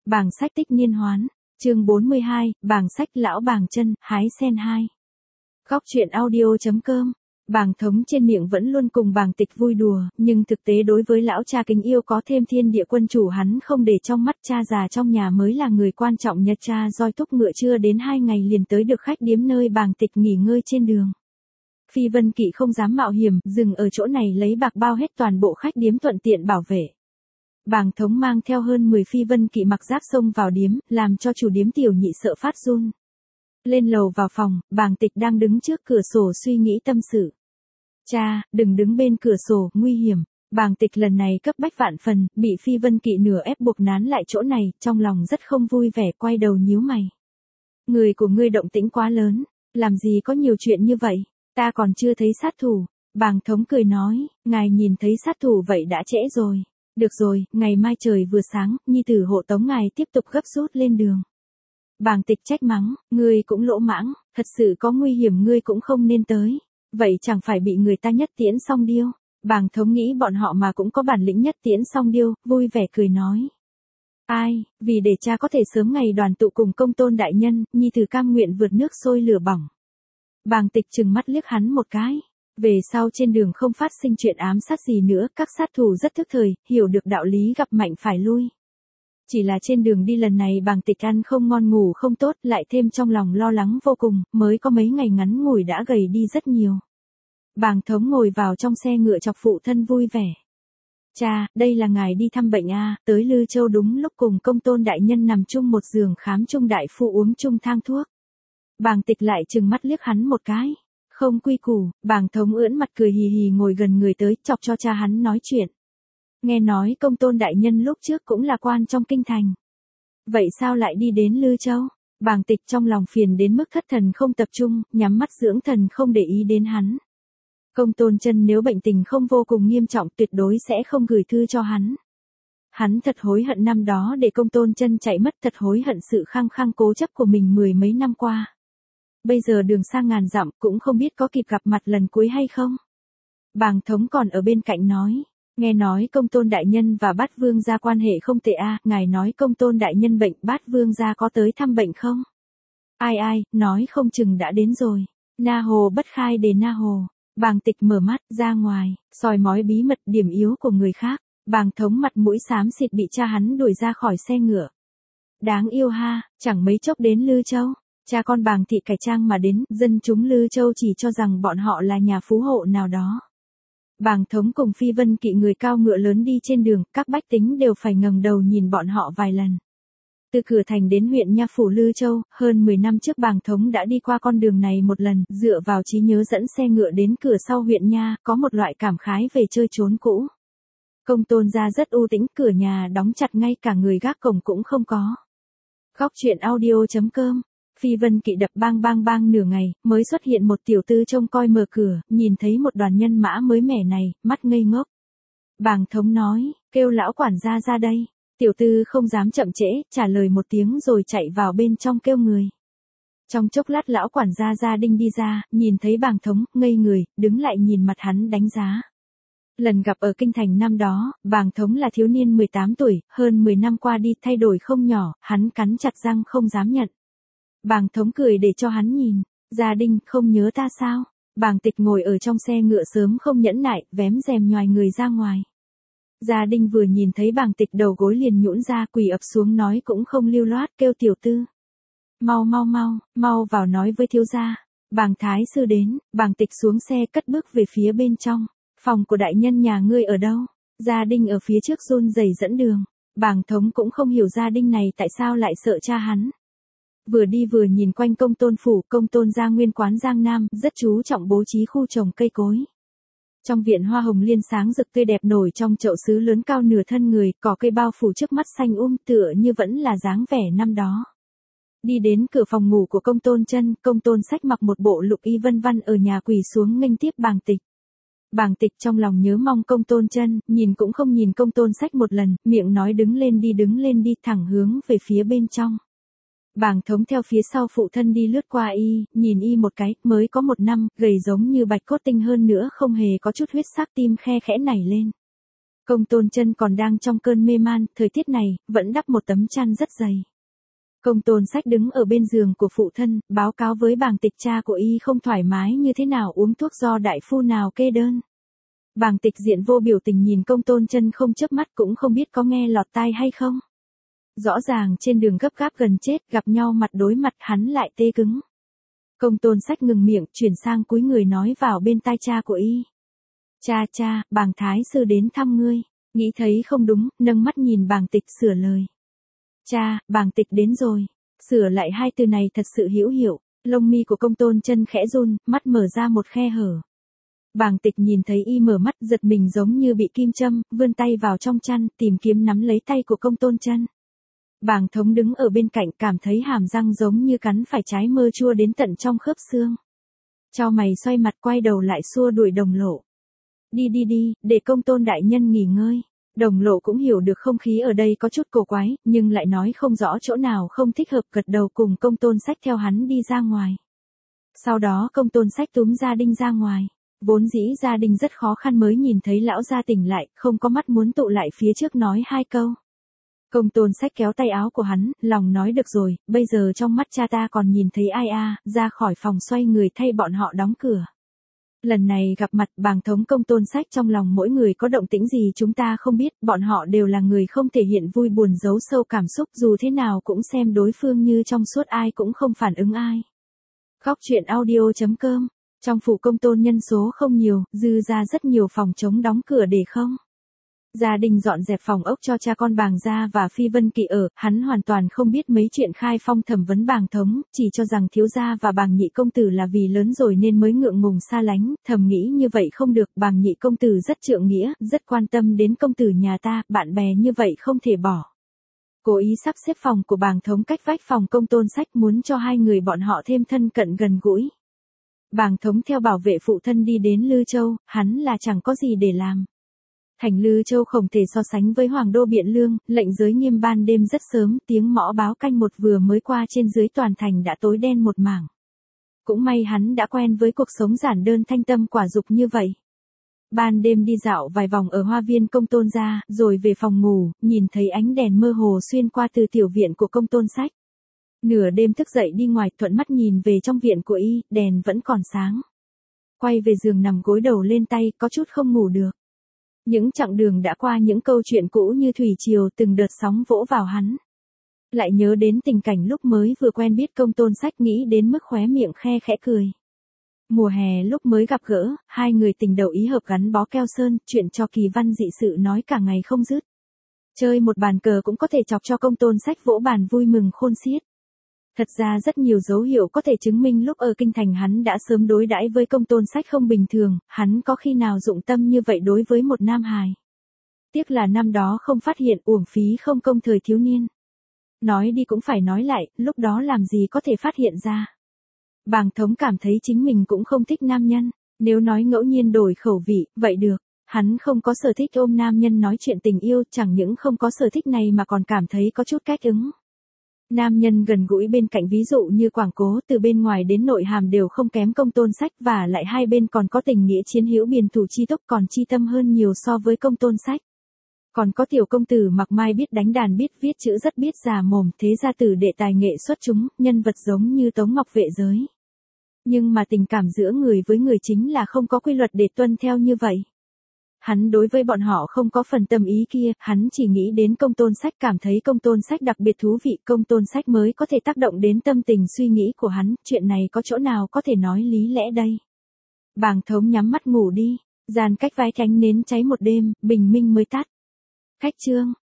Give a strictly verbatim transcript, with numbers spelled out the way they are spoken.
Bảng sách tích niên hoán, chương bốn mươi hai, bảng sách lão bàng chân, hái sen hai. Góc truyện audio.com. Bàng Thống trên miệng vẫn luôn cùng Bàng Tịch vui đùa, nhưng thực tế đối với lão cha kính yêu có thêm thiên địa quân chủ hắn không để trong mắt, cha già trong nhà mới là người quan trọng nhất. Cha roi thúc ngựa chưa đến hai ngày liền tới được khách điếm nơi Bàng Tịch nghỉ ngơi trên đường. Phi Vân Kỵ không dám mạo hiểm, dừng ở chỗ này lấy bạc bao hết toàn bộ khách điếm thuận tiện bảo vệ. Bàng Thống mang theo hơn mười Phi Vân Kỵ mặc giáp xông vào điếm, làm cho chủ điếm Tiểu Nhị sợ phát run. Lên lầu vào phòng, Bàng Tịch đang đứng trước cửa sổ suy nghĩ tâm sự. Cha, đừng đứng bên cửa sổ, nguy hiểm. Bàng Tịch lần này cấp bách vạn phần, bị Phi Vân Kỵ nửa ép buộc nán lại chỗ này, trong lòng rất không vui vẻ, quay đầu nhíu mày. Người của ngươi động tĩnh quá lớn, làm gì có nhiều chuyện như vậy, ta còn chưa thấy sát thủ. Bàng Thống cười nói, ngài nhìn thấy sát thủ vậy đã trễ rồi. Được rồi, ngày mai trời vừa sáng, nhi tử hộ tống ngài tiếp tục gấp rút lên đường. Bàng Tịch trách mắng, ngươi cũng lỗ mãng, thật sự có nguy hiểm ngươi cũng không nên tới. Vậy chẳng phải bị người ta nhất tiễn xong điêu. Bàng Thống nghĩ bọn họ mà cũng có bản lĩnh nhất tiễn xong điêu, vui vẻ cười nói. Ai, vì để cha có thể sớm ngày đoàn tụ cùng Công Tôn đại nhân, nhi tử cam nguyện vượt nước sôi lửa bỏng. Bàng Tịch trừng mắt liếc hắn một cái. Về sau trên đường không phát sinh chuyện ám sát gì nữa, các sát thủ rất thức thời, hiểu được đạo lý gặp mạnh phải lui. Chỉ là trên đường đi lần này Bàng Tịch ăn không ngon ngủ không tốt, lại thêm trong lòng lo lắng vô cùng, mới có mấy ngày ngắn ngủi đã gầy đi rất nhiều. Bàng Thống ngồi vào trong xe ngựa chọc phụ thân vui vẻ. Cha, đây là ngài đi thăm bệnh a, tới Lư Châu đúng lúc cùng Công Tôn đại nhân nằm chung một giường khám chung đại phu uống chung thang thuốc. Bàng Tịch lại trừng mắt liếc hắn một cái. Không quy củ, Bàng Thống ưỡn mặt cười hì hì ngồi gần người tới, chọc cho cha hắn nói chuyện. Nghe nói Công Tôn đại nhân lúc trước cũng là quan trong kinh thành. Vậy sao lại đi đến Lư Châu? Bàng Tịch trong lòng phiền đến mức thất thần không tập trung, nhắm mắt dưỡng thần không để ý đến hắn. Công Tôn chân nếu bệnh tình không vô cùng nghiêm trọng tuyệt đối sẽ không gửi thư cho hắn. Hắn thật hối hận năm đó để Công Tôn chân chạy mất, thật hối hận sự khăng khăng cố chấp của mình mười mấy năm qua. Bây giờ đường xa ngàn dặm cũng không biết có kịp gặp mặt lần cuối hay không. Bàng Thống còn ở bên cạnh nói. Nghe nói Công Tôn đại nhân và Bát Vương gia quan hệ không tệ a, à, ngài nói Công Tôn đại nhân bệnh, Bát Vương gia có tới thăm bệnh không? Ai ai, nói không chừng đã đến rồi. Na hồ bất khai đề na hồ. Bàng Tịch mở mắt ra ngoài, soi mói bí mật điểm yếu của người khác. Bàng Thống mặt mũi xám xịt bị cha hắn đuổi ra khỏi xe ngựa. Đáng yêu ha, chẳng mấy chốc đến Lư Châu. Cha con Bàng thị cải trang mà đến, dân chúng Lư Châu chỉ cho rằng bọn họ là nhà phú hộ nào đó. Bàng Thống cùng Phi Vân Kỵ người cao ngựa lớn đi trên đường, các bách tính đều phải ngẩng đầu nhìn bọn họ vài lần. Từ cửa thành đến huyện nha phủ Lư Châu, hơn mười năm trước Bàng Thống đã đi qua con đường này một lần, dựa vào trí nhớ dẫn xe ngựa đến cửa sau huyện nha, có một loại cảm khái về chơi trốn cũ. Công Tôn gia rất u tĩnh, cửa nhà đóng chặt ngay cả người gác cổng cũng không có. Góc truyện audio.com. Phi Vân Kỵ đập bang bang bang nửa ngày, mới xuất hiện một tiểu tư trông coi mở cửa, nhìn thấy một đoàn nhân mã mới mẻ này, mắt ngây ngốc. Bàng Thống nói, kêu lão quản gia ra đây. Tiểu tư không dám chậm trễ, trả lời một tiếng rồi chạy vào bên trong kêu người. Trong chốc lát lão quản gia Gia Đinh đi ra, nhìn thấy Bàng Thống, ngây người, đứng lại nhìn mặt hắn đánh giá. Lần gặp ở kinh thành năm đó, Bàng Thống là thiếu niên mười tám tuổi, hơn mười năm qua đi thay đổi không nhỏ, hắn cắn chặt răng không dám nhận. Bàng Thống cười để cho hắn nhìn, Gia Đinh không nhớ ta sao? Bàng Tịch ngồi ở trong xe ngựa sớm không nhẫn nại, vém rèm nhoài người ra ngoài. Gia Đinh vừa nhìn thấy Bàng Tịch đầu gối liền nhũn ra, quỳ ập xuống nói cũng không lưu loát, kêu tiểu tư. Mau mau mau, mau vào nói với thiếu gia. Bàng Thái sư đến. Bàng Tịch xuống xe cất bước về phía bên trong. Phòng của đại nhân nhà ngươi ở đâu? Gia Đinh ở phía trước run rẩy dẫn đường. Bàng Thống cũng không hiểu Gia Đinh này tại sao lại sợ cha hắn. Vừa đi vừa nhìn quanh Công Tôn phủ, Công Tôn gia nguyên quán Giang Nam, rất chú trọng bố trí khu trồng cây cối. Trong viện hoa hồng liên sáng rực tươi đẹp nổi trong chậu sứ lớn cao nửa thân người, cỏ cây bao phủ trước mắt xanh um tựa như vẫn là dáng vẻ năm đó. Đi đến cửa phòng ngủ của Công Tôn chân, Công Tôn Sách mặc một bộ lục y vân vân ở nhà quỳ xuống nghênh tiếp Bàng Tịch. Bàng Tịch trong lòng nhớ mong Công Tôn chân, nhìn cũng không nhìn Công Tôn Sách một lần, miệng nói đứng lên đi đứng lên đi thẳng hướng về phía bên trong. Bàng Thống theo phía sau phụ thân đi lướt qua y, nhìn y một cái, mới có một năm, gầy giống như bạch cốt tinh hơn nữa không hề có chút huyết sắc, tim khe khẽ nảy lên. Công Tôn Chân còn đang trong cơn mê man, thời tiết này, vẫn đắp một tấm chăn rất dày. Công Tôn Sách đứng ở bên giường của phụ thân, báo cáo với bàng tịch cha của y không thoải mái như thế nào, uống thuốc do đại phu nào kê đơn. Bàng tịch diện vô biểu tình nhìn Công Tôn Chân không chớp mắt, cũng không biết có nghe lọt tai hay không. Rõ ràng trên đường gấp gáp gần chết, gặp nhau mặt đối mặt, hắn lại tê cứng. Công Tôn Sách ngừng miệng, chuyển sang cúi người nói vào bên tai cha của y. Cha cha, bàng thái sư đến thăm ngươi. Nghĩ thấy không đúng, nâng mắt nhìn bàng tịch sửa lời. Cha, bàng tịch đến rồi. Sửa lại hai từ này thật sự hữu hiệu. Lông mi của Công Tôn Chân khẽ run, mắt mở ra một khe hở. Bàng tịch nhìn thấy y mở mắt, giật mình giống như bị kim châm, vươn tay vào trong chăn, tìm kiếm nắm lấy tay của Công Tôn Chân. Bàng thống đứng ở bên cạnh, cảm thấy hàm răng giống như cắn phải trái mơ chua đến tận trong khớp xương. Chau mày xoay mặt, quay đầu lại xua đuổi Đồng Lộ. Đi đi đi, để Công Tôn đại nhân nghỉ ngơi. Đồng Lộ cũng hiểu được không khí ở đây có chút cổ quái, nhưng lại nói không rõ chỗ nào không thích hợp, gật đầu cùng Công Tôn Sách theo hắn đi ra ngoài. Sau đó Công Tôn Sách túm Gia Đình ra ngoài. Vốn dĩ Gia Đình rất khó khăn mới nhìn thấy lão gia tỉnh lại, không có mắt muốn tụ lại phía trước nói hai câu. Công Tôn Sách kéo tay áo của hắn, lòng nói được rồi, bây giờ trong mắt cha ta còn nhìn thấy ai a, ra khỏi phòng xoay người thay bọn họ đóng cửa. Lần này gặp mặt bàng thống Công Tôn Sách, trong lòng mỗi người có động tĩnh gì chúng ta không biết, bọn họ đều là người không thể hiện vui buồn, giấu sâu cảm xúc, dù thế nào cũng xem đối phương như trong suốt, ai cũng không phản ứng ai. Khóc chuyện audio chấm com. Trong phủ Công Tôn nhân số không nhiều, dư ra rất nhiều phòng trống đóng cửa để không. Gia Đình dọn dẹp phòng ốc cho cha con bàng gia và Phi Vân Kỵ ở, hắn hoàn toàn không biết mấy chuyện khai phong thẩm vấn bàng thống, chỉ cho rằng thiếu gia và bàng nhị công tử là vì lớn rồi nên mới ngượng ngùng xa lánh, thầm nghĩ như vậy không được, bàng nhị công tử rất trượng nghĩa, rất quan tâm đến công tử nhà ta, bạn bè như vậy không thể bỏ. Cố ý sắp xếp phòng của bàng thống cách vách phòng Công Tôn Sách, muốn cho hai người bọn họ thêm thân cận gần gũi. Bàng thống theo bảo vệ phụ thân đi đến Lư Châu, hắn là chẳng có gì để làm. Thành Lư Châu không thể so sánh với Hoàng đô Biện Lương, lệnh giới nghiêm ban đêm rất sớm, tiếng mõ báo canh một vừa mới qua trên dưới toàn thành đã tối đen một mảng. Cũng may hắn đã quen với cuộc sống giản đơn thanh tâm quả dục như vậy. Ban đêm đi dạo vài vòng ở hoa viên Công Tôn gia, rồi về phòng ngủ, nhìn thấy ánh đèn mơ hồ xuyên qua từ tiểu viện của Công Tôn Sách. Nửa đêm thức dậy đi ngoài, thuận mắt nhìn về trong viện của y, đèn vẫn còn sáng. Quay về giường nằm gối đầu lên tay, có chút không ngủ được. Những chặng đường đã qua, những câu chuyện cũ như thủy triều, từng đợt sóng vỗ vào hắn. Lại nhớ đến tình cảnh lúc mới vừa quen biết Công Tôn Sách, nghĩ đến mức khóe miệng khe khẽ cười. Mùa hè lúc mới gặp gỡ, hai người tình đầu ý hợp gắn bó keo sơn, chuyện cho kỳ văn dị sự nói cả ngày không dứt. Chơi một bàn cờ cũng có thể chọc cho Công Tôn Sách vỗ bàn vui mừng khôn xiết. Thật ra rất nhiều dấu hiệu có thể chứng minh lúc ở kinh thành hắn đã sớm đối đãi với Công Tôn Sách không bình thường, hắn có khi nào dụng tâm như vậy đối với một nam hài. Tiếc là năm đó không phát hiện, uổng phí không công thời thiếu niên. Nói đi cũng phải nói lại, lúc đó làm gì có thể phát hiện ra. Bàng thống cảm thấy chính mình cũng không thích nam nhân, nếu nói ngẫu nhiên đổi khẩu vị, vậy được. Hắn không có sở thích ôm nam nhân nói chuyện tình yêu, chẳng những không có sở thích này mà còn cảm thấy có chút cách ứng. Nam nhân gần gũi bên cạnh, ví dụ như Quảng Cố, từ bên ngoài đến nội hàm đều không kém Công Tôn Sách, và lại hai bên còn có tình nghĩa chiến hữu, biển thủ chi túc, còn chi tâm hơn nhiều so với Công Tôn Sách. Còn có tiểu công tử Mặc Mai biết đánh đàn, biết viết chữ, rất biết già mồm, thế gia tử đệ tài nghệ xuất chúng, nhân vật giống như Tống Ngọc Vệ giới. Nhưng mà tình cảm giữa người với người chính là không có quy luật để tuân theo như vậy. Hắn đối với bọn họ không có phần tâm ý kia, hắn chỉ nghĩ đến Công Tôn Sách, cảm thấy Công Tôn Sách đặc biệt thú vị, Công Tôn Sách mới có thể tác động đến tâm tình suy nghĩ của hắn, chuyện này có chỗ nào có thể nói lý lẽ đây. Bàng thống nhắm mắt ngủ đi, gian cách vái cánh nến cháy một đêm, bình minh mới tắt. Khách chương.